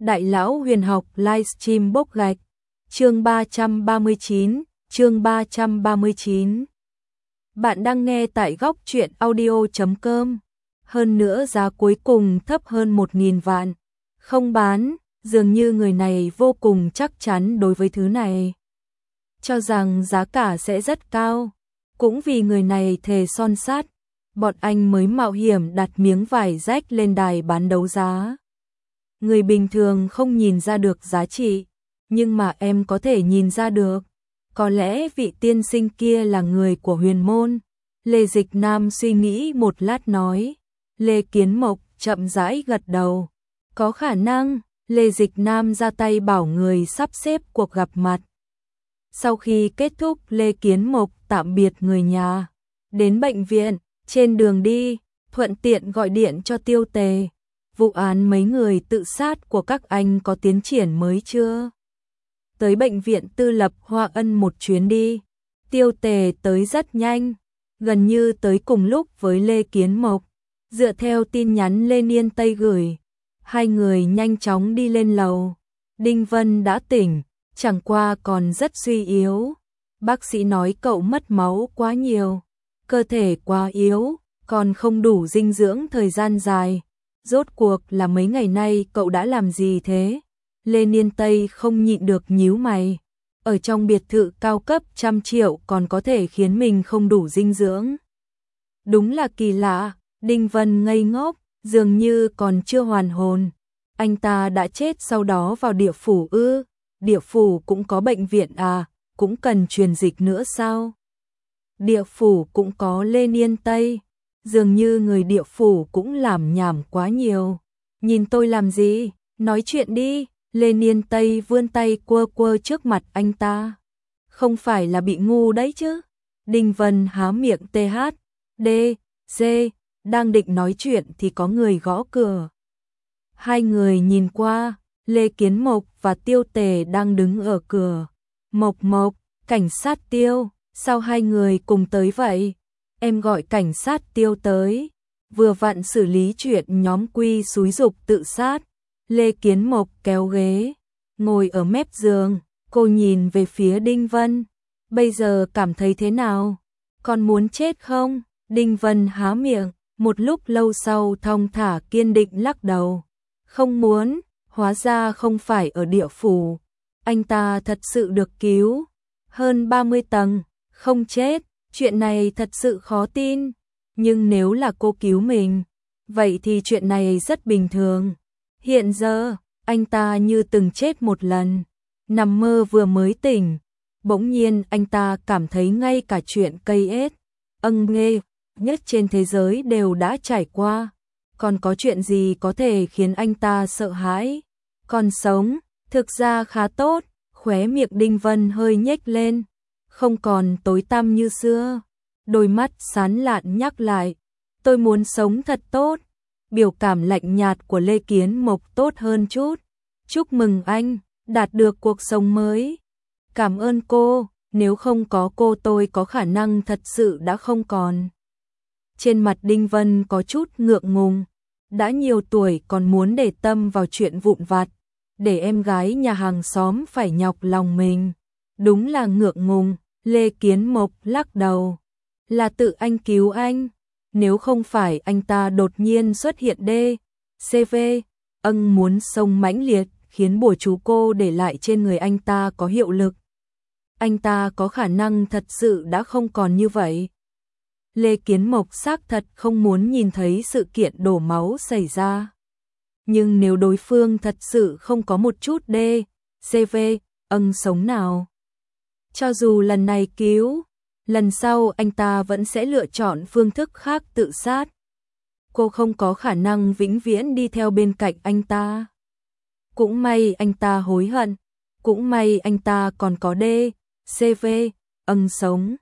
Đại lão huyền học livestream bốc gạch. Chương 339. Bạn đang nghe tại góc truyện audio.com. Hơn nữa giá cuối cùng thấp hơn 1.000 vạn. Không bán, dường như người này vô cùng chắc chắn đối với thứ này. Cho rằng giá cả sẽ rất cao. Cũng vì người này thề son sắt, bọn anh mới mạo hiểm đặt miếng vải rách lên đài bán đấu giá. Người bình thường không nhìn ra được giá trị, nhưng mà em có thể nhìn ra được. Có lẽ vị tiên sinh kia là người của huyền môn. Lê Dịch Nam suy nghĩ một lát nói. Lê Kiến Mộc chậm rãi gật đầu. Có khả năng. Lê Dịch Nam ra tay bảo người sắp xếp cuộc gặp mặt. Sau khi kết thúc, Lê Kiến Mộc tạm biệt người nhà. Đến bệnh viện, trên đường đi, thuận tiện gọi điện cho Tiêu Tề. Vụ án mấy người tự sát của các anh có tiến triển mới chưa? Tới bệnh viện tư lập Hoa Ân một chuyến đi. Tiêu Tề tới rất nhanh, gần như tới cùng lúc với Lê Kiến Mộc. Dựa theo tin nhắn Lê Niên Tây gửi, hai người nhanh chóng đi lên lầu. Đinh Vân đã tỉnh, chẳng qua còn rất suy yếu. Bác sĩ nói cậu mất máu quá nhiều, cơ thể quá yếu, còn không đủ dinh dưỡng thời gian dài. Rốt cuộc là mấy ngày nay cậu đã làm gì thế? Lê Niên Tây không nhịn được nhíu mày. Ở trong biệt thự cao cấp 100 triệu còn có thể khiến mình không đủ dinh dưỡng. Đúng là kỳ lạ. Đinh Vân ngây ngốc, dường như còn chưa hoàn hồn. Anh ta đã chết sau đó vào địa phủ ư? Địa phủ cũng có bệnh viện à? Cũng cần truyền dịch nữa sao? Địa phủ cũng có Lê Niên Tây. Dường như người địa phủ cũng làm nhảm quá nhiều. Nhìn tôi làm gì? Nói chuyện đi. Lê Niên Tây vươn tay quơ quơ trước mặt anh ta. Không phải là bị ngu đấy chứ? Đinh Vân há miệng TH. D. C. Đang định nói chuyện thì có người gõ cửa. Hai người nhìn qua, Lê Kiến Mộc và Tiêu Tề đang đứng ở cửa. Mộc, cảnh sát Tiêu, sao hai người cùng tới vậy? Em gọi cảnh sát Tiêu tới, vừa vặn xử lý chuyện nhóm Quy xúi giục tự sát. Lê Kiến Mộc kéo ghế, ngồi ở mép giường, cô nhìn về phía Đinh Vân. Bây giờ cảm thấy thế nào? Còn muốn chết không? Đinh Vân há miệng, một lúc lâu sau thong thả kiên định lắc đầu. Không muốn, hóa ra không phải ở địa phủ. Anh ta thật sự được cứu. Hơn 30 tầng, không chết, chuyện này thật sự khó tin. Nhưng nếu là cô cứu mình, vậy thì chuyện này rất bình thường. Hiện giờ, anh ta như từng chết một lần, nằm mơ vừa mới tỉnh. Bỗng nhiên anh ta cảm thấy ngay cả chuyện cây ết, nghê nhất trên thế giới đều đã trải qua. Còn có chuyện gì có thể khiến anh ta sợ hãi? Còn sống, thực ra khá tốt. Khóe miệng Đinh Vân hơi nhếch lên, không còn tối tăm như xưa. Đôi mắt sán lạn nhắc lại, tôi muốn sống thật tốt. Biểu cảm lạnh nhạt của Lê Kiến Mộc tốt hơn chút. Chúc mừng anh, đạt được cuộc sống mới. Cảm ơn cô, nếu không có cô tôi có khả năng thật sự đã không còn. Trên mặt Đinh Vân có chút ngượng ngùng. Đã nhiều tuổi còn muốn để tâm vào chuyện vụn vặt, để em gái nhà hàng xóm phải nhọc lòng mình. Đúng là ngượng ngùng. Lê Kiến Mộc lắc đầu. Là tự anh cứu anh. Nếu không phải anh ta đột nhiên xuất hiện CV, muốn xông mãnh liệt khiến bùa chú cô để lại trên người anh ta có hiệu lực. Anh ta có khả năng thật sự đã không còn như vậy. Lê Kiến Mộc xác thật không muốn nhìn thấy sự kiện đổ máu xảy ra. Nhưng nếu đối phương thật sự không có một chút CV, sống nào, cho dù lần này cứu, lần sau anh ta vẫn sẽ lựa chọn phương thức khác tự sát. Cô không có khả năng vĩnh viễn đi theo bên cạnh anh ta. Cũng may anh ta hối hận, cũng may anh ta còn có CV, sống.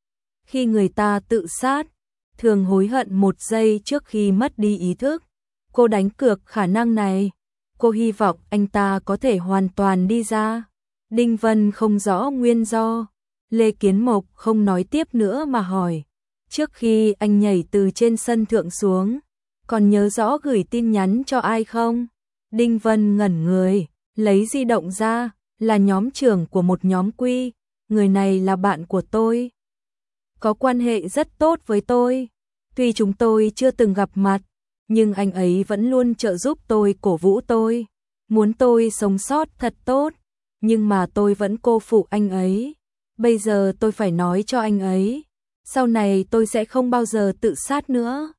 Khi người ta tự sát, thường hối hận 1 giây trước khi mất đi ý thức. Cô đánh cược khả năng này. Cô hy vọng anh ta có thể hoàn toàn đi ra. Đinh Vân không rõ nguyên do. Lê Kiến Mộc không nói tiếp nữa mà hỏi. Trước khi anh nhảy từ trên sân thượng xuống, còn nhớ rõ gửi tin nhắn cho ai không? Đinh Vân ngẩn người, lấy di động ra, là nhóm trưởng của một nhóm quy, người này là bạn của tôi. Có quan hệ rất tốt với tôi. Tuy chúng tôi chưa từng gặp mặt, nhưng anh ấy vẫn luôn trợ giúp tôi, cổ vũ tôi, muốn tôi sống sót thật tốt, nhưng mà tôi vẫn cô phụ anh ấy. Bây giờ tôi phải nói cho anh ấy, sau này tôi sẽ không bao giờ tự sát nữa.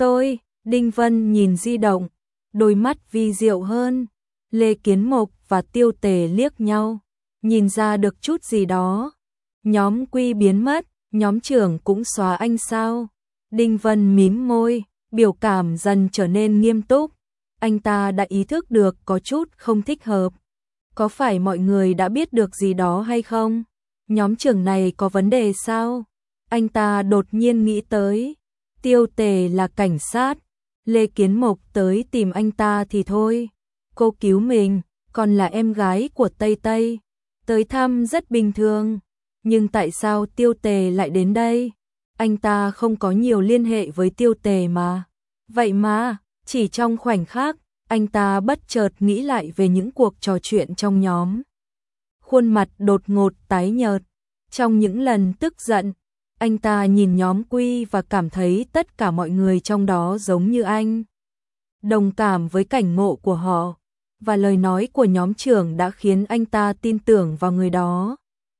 Đinh Vân nhìn di động, đôi mắt vi diệu hơn. Lê Kiến Mộc và Tiêu Tề liếc nhau, nhìn ra được chút gì đó. Nhóm quy biến mất, nhóm trưởng cũng xóa anh sao? Đinh Vân mím môi, biểu cảm dần trở nên nghiêm túc. Anh ta đã ý thức được có chút không thích hợp. Có phải mọi người đã biết được gì đó hay không? Nhóm trưởng này có vấn đề sao? Anh ta đột nhiên nghĩ tới. Tiêu Tề là cảnh sát, Lê Kiến Mộc tới tìm anh ta thì thôi. Cô cứu mình, còn là em gái của Tây Tây. Tới thăm rất bình thường. Nhưng tại sao Tiêu Tề lại đến đây? Anh ta không có nhiều liên hệ với Tiêu Tề mà. Vậy mà, chỉ trong khoảnh khắc, anh ta bất chợt nghĩ lại về những cuộc trò chuyện trong nhóm. Khuôn mặt đột ngột tái nhợt. Trong những lần tức giận, anh ta nhìn nhóm quy và cảm thấy tất cả mọi người trong đó giống như anh. Đồng cảm với cảnh ngộ của họ, và lời nói của nhóm trưởng đã khiến anh ta tin tưởng vào người đó.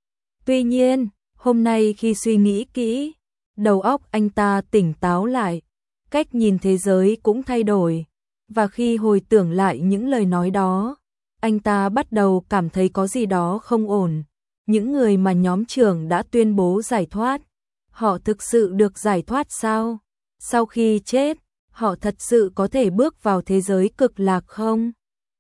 Tuy nhiên, hôm nay khi suy nghĩ kỹ, đầu óc anh ta tỉnh táo lại, cách nhìn thế giới cũng thay đổi, và khi hồi tưởng lại những lời nói đó, anh ta bắt đầu cảm thấy có gì đó không ổn. Những người mà nhóm trưởng đã tuyên bố giải thoát, họ thực sự được giải thoát sao? Sau khi chết, họ thật sự có thể bước vào thế giới cực lạc không?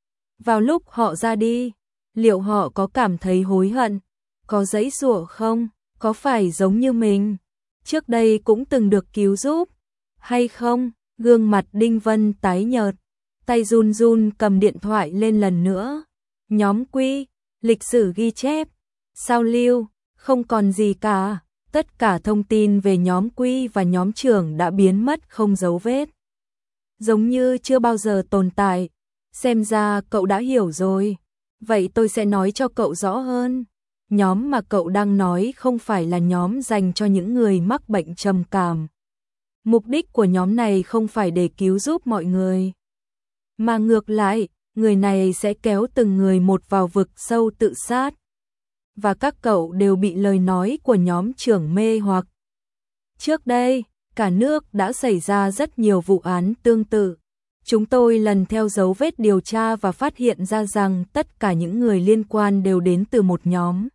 Vào lúc họ ra đi, liệu họ có cảm thấy hối hận? Có giãy giụa không? Có phải giống như mình trước đây cũng từng được cứu giúp hay không? Gương mặt Đinh Vân tái nhợt, tay run run cầm điện thoại lên lần nữa. Nhóm quy, lịch sử ghi chép, sao lưu, không còn gì cả. Tất cả thông tin về nhóm quy và nhóm trưởng đã biến mất không dấu vết, giống như chưa bao giờ tồn tại. Xem ra cậu đã hiểu rồi. Vậy tôi sẽ nói cho cậu rõ hơn. Nhóm mà cậu đang nói không phải là nhóm dành cho những người mắc bệnh trầm cảm. Mục đích của nhóm này không phải để cứu giúp mọi người, mà ngược lại, người này sẽ kéo từng người một vào vực sâu tự sát. Và các cậu đều bị lời nói của nhóm trưởng mê hoặc. Trước đây, cả nước đã xảy ra rất nhiều vụ án tương tự. Chúng tôi lần theo dấu vết điều tra và phát hiện ra rằng tất cả những người liên quan đều đến từ một nhóm.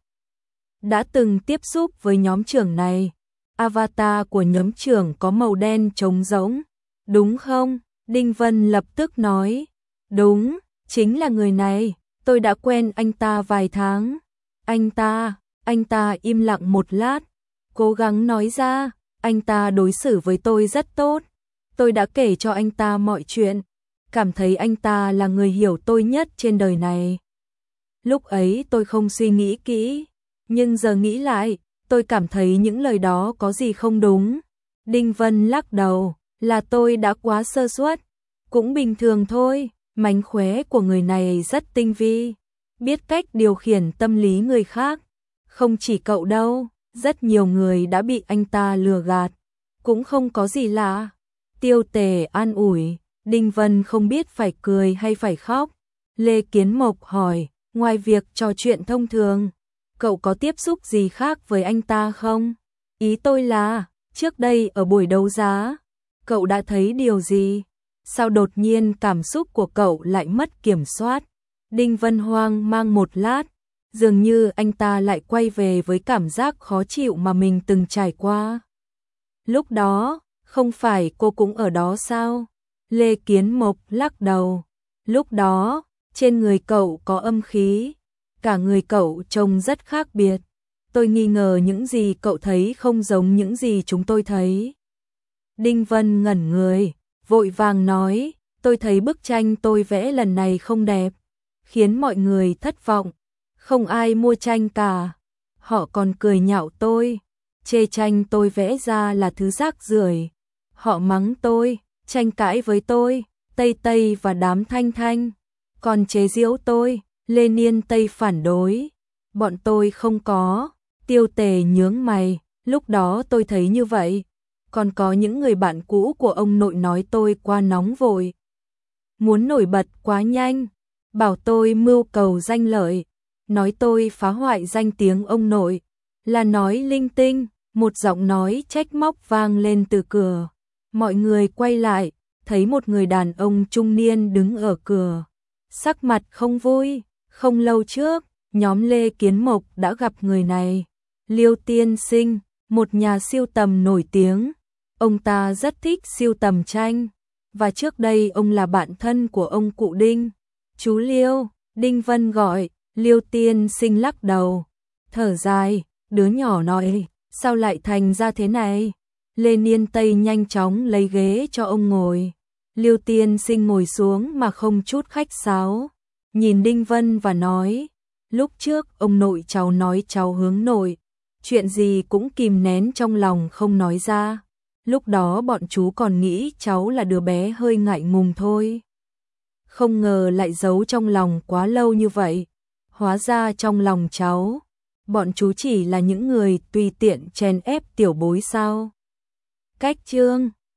Đã từng tiếp xúc với nhóm trưởng này. Avatar của nhóm trưởng có màu đen trống rỗng, đúng không? Đinh Vân lập tức nói. Đúng, chính là người này, tôi đã quen anh ta vài tháng. Anh ta im lặng một lát, cố gắng nói ra, anh ta đối xử với tôi rất tốt. Tôi đã kể cho anh ta mọi chuyện, cảm thấy anh ta là người hiểu tôi nhất trên đời này. Lúc ấy tôi không suy nghĩ kỹ, nhưng giờ nghĩ lại, tôi cảm thấy những lời đó có gì không đúng. Đinh Vân lắc đầu, là tôi đã quá sơ suất. Cũng bình thường thôi, mánh khóe của người này rất tinh vi, biết cách điều khiển tâm lý người khác. Không chỉ cậu đâu, rất nhiều người đã bị anh ta lừa gạt, cũng không có gì lạ. Tiêu Tề an ủi, Đinh Vân không biết phải cười hay phải khóc. Lê Kiến Mộc hỏi, ngoài việc trò chuyện thông thường, cậu có tiếp xúc gì khác với anh ta không? Ý tôi là, trước đây ở buổi đấu giá, cậu đã thấy điều gì? Sao đột nhiên cảm xúc của cậu lại mất kiểm soát? Đinh Vân hoang mang một lát, dường như anh ta lại quay về với cảm giác khó chịu mà mình từng trải qua. Lúc đó, không phải cô cũng ở đó sao? Lê Kiến Mộc lắc đầu. Lúc đó, trên người cậu có âm khí, cả người cậu trông rất khác biệt. Tôi nghi ngờ những gì cậu thấy không giống những gì chúng tôi thấy. Đinh Vân ngẩn người, vội vàng nói, tôi thấy bức tranh tôi vẽ lần này không đẹp, khiến mọi người thất vọng. Không ai mua tranh cả. Họ còn cười nhạo tôi, chê tranh tôi vẽ ra là thứ rác rưởi. Họ mắng tôi, tranh cãi với tôi, Tây Tây và đám Thanh Thanh. còn chế giễu tôi, Lê Niên Tây phản đối. Bọn tôi không có, Tiêu Tề nhướng mày, lúc đó tôi thấy như vậy. Còn có những người bạn cũ của ông nội nói tôi quá nóng vội. Muốn nổi bật quá nhanh, bảo tôi mưu cầu danh lợi, nói tôi phá hoại danh tiếng ông nội, là nói linh tinh, một giọng nói trách móc vang lên từ cửa. Mọi người quay lại, thấy một người đàn ông trung niên đứng ở cửa, sắc mặt không vui. Không lâu trước, nhóm Lê Kiến Mộc đã gặp người này, Liêu Tiên Sinh, một nhà sưu tầm nổi tiếng. Ông ta rất thích sưu tầm tranh, và trước đây ông là bạn thân của ông cụ Đinh. Chú Liêu, Đinh Vân gọi. Liêu Tiên Sinh lắc đầu, thở dài, đứa nhỏ nói, sao lại thành ra thế này? Lê Niên Tây nhanh chóng lấy ghế cho ông ngồi. Liêu Tiên Sinh ngồi xuống mà không chút khách sáo, nhìn Đinh Vân và nói, lúc trước ông nội cháu nói cháu hướng nội, chuyện gì cũng kìm nén trong lòng không nói ra. Lúc đó bọn chú còn nghĩ cháu là đứa bé hơi ngại ngùng thôi. Không ngờ lại giấu trong lòng quá lâu như vậy. Hóa ra trong lòng cháu, bọn chú chỉ là những người tùy tiện chèn ép tiểu bối sao? Cách chương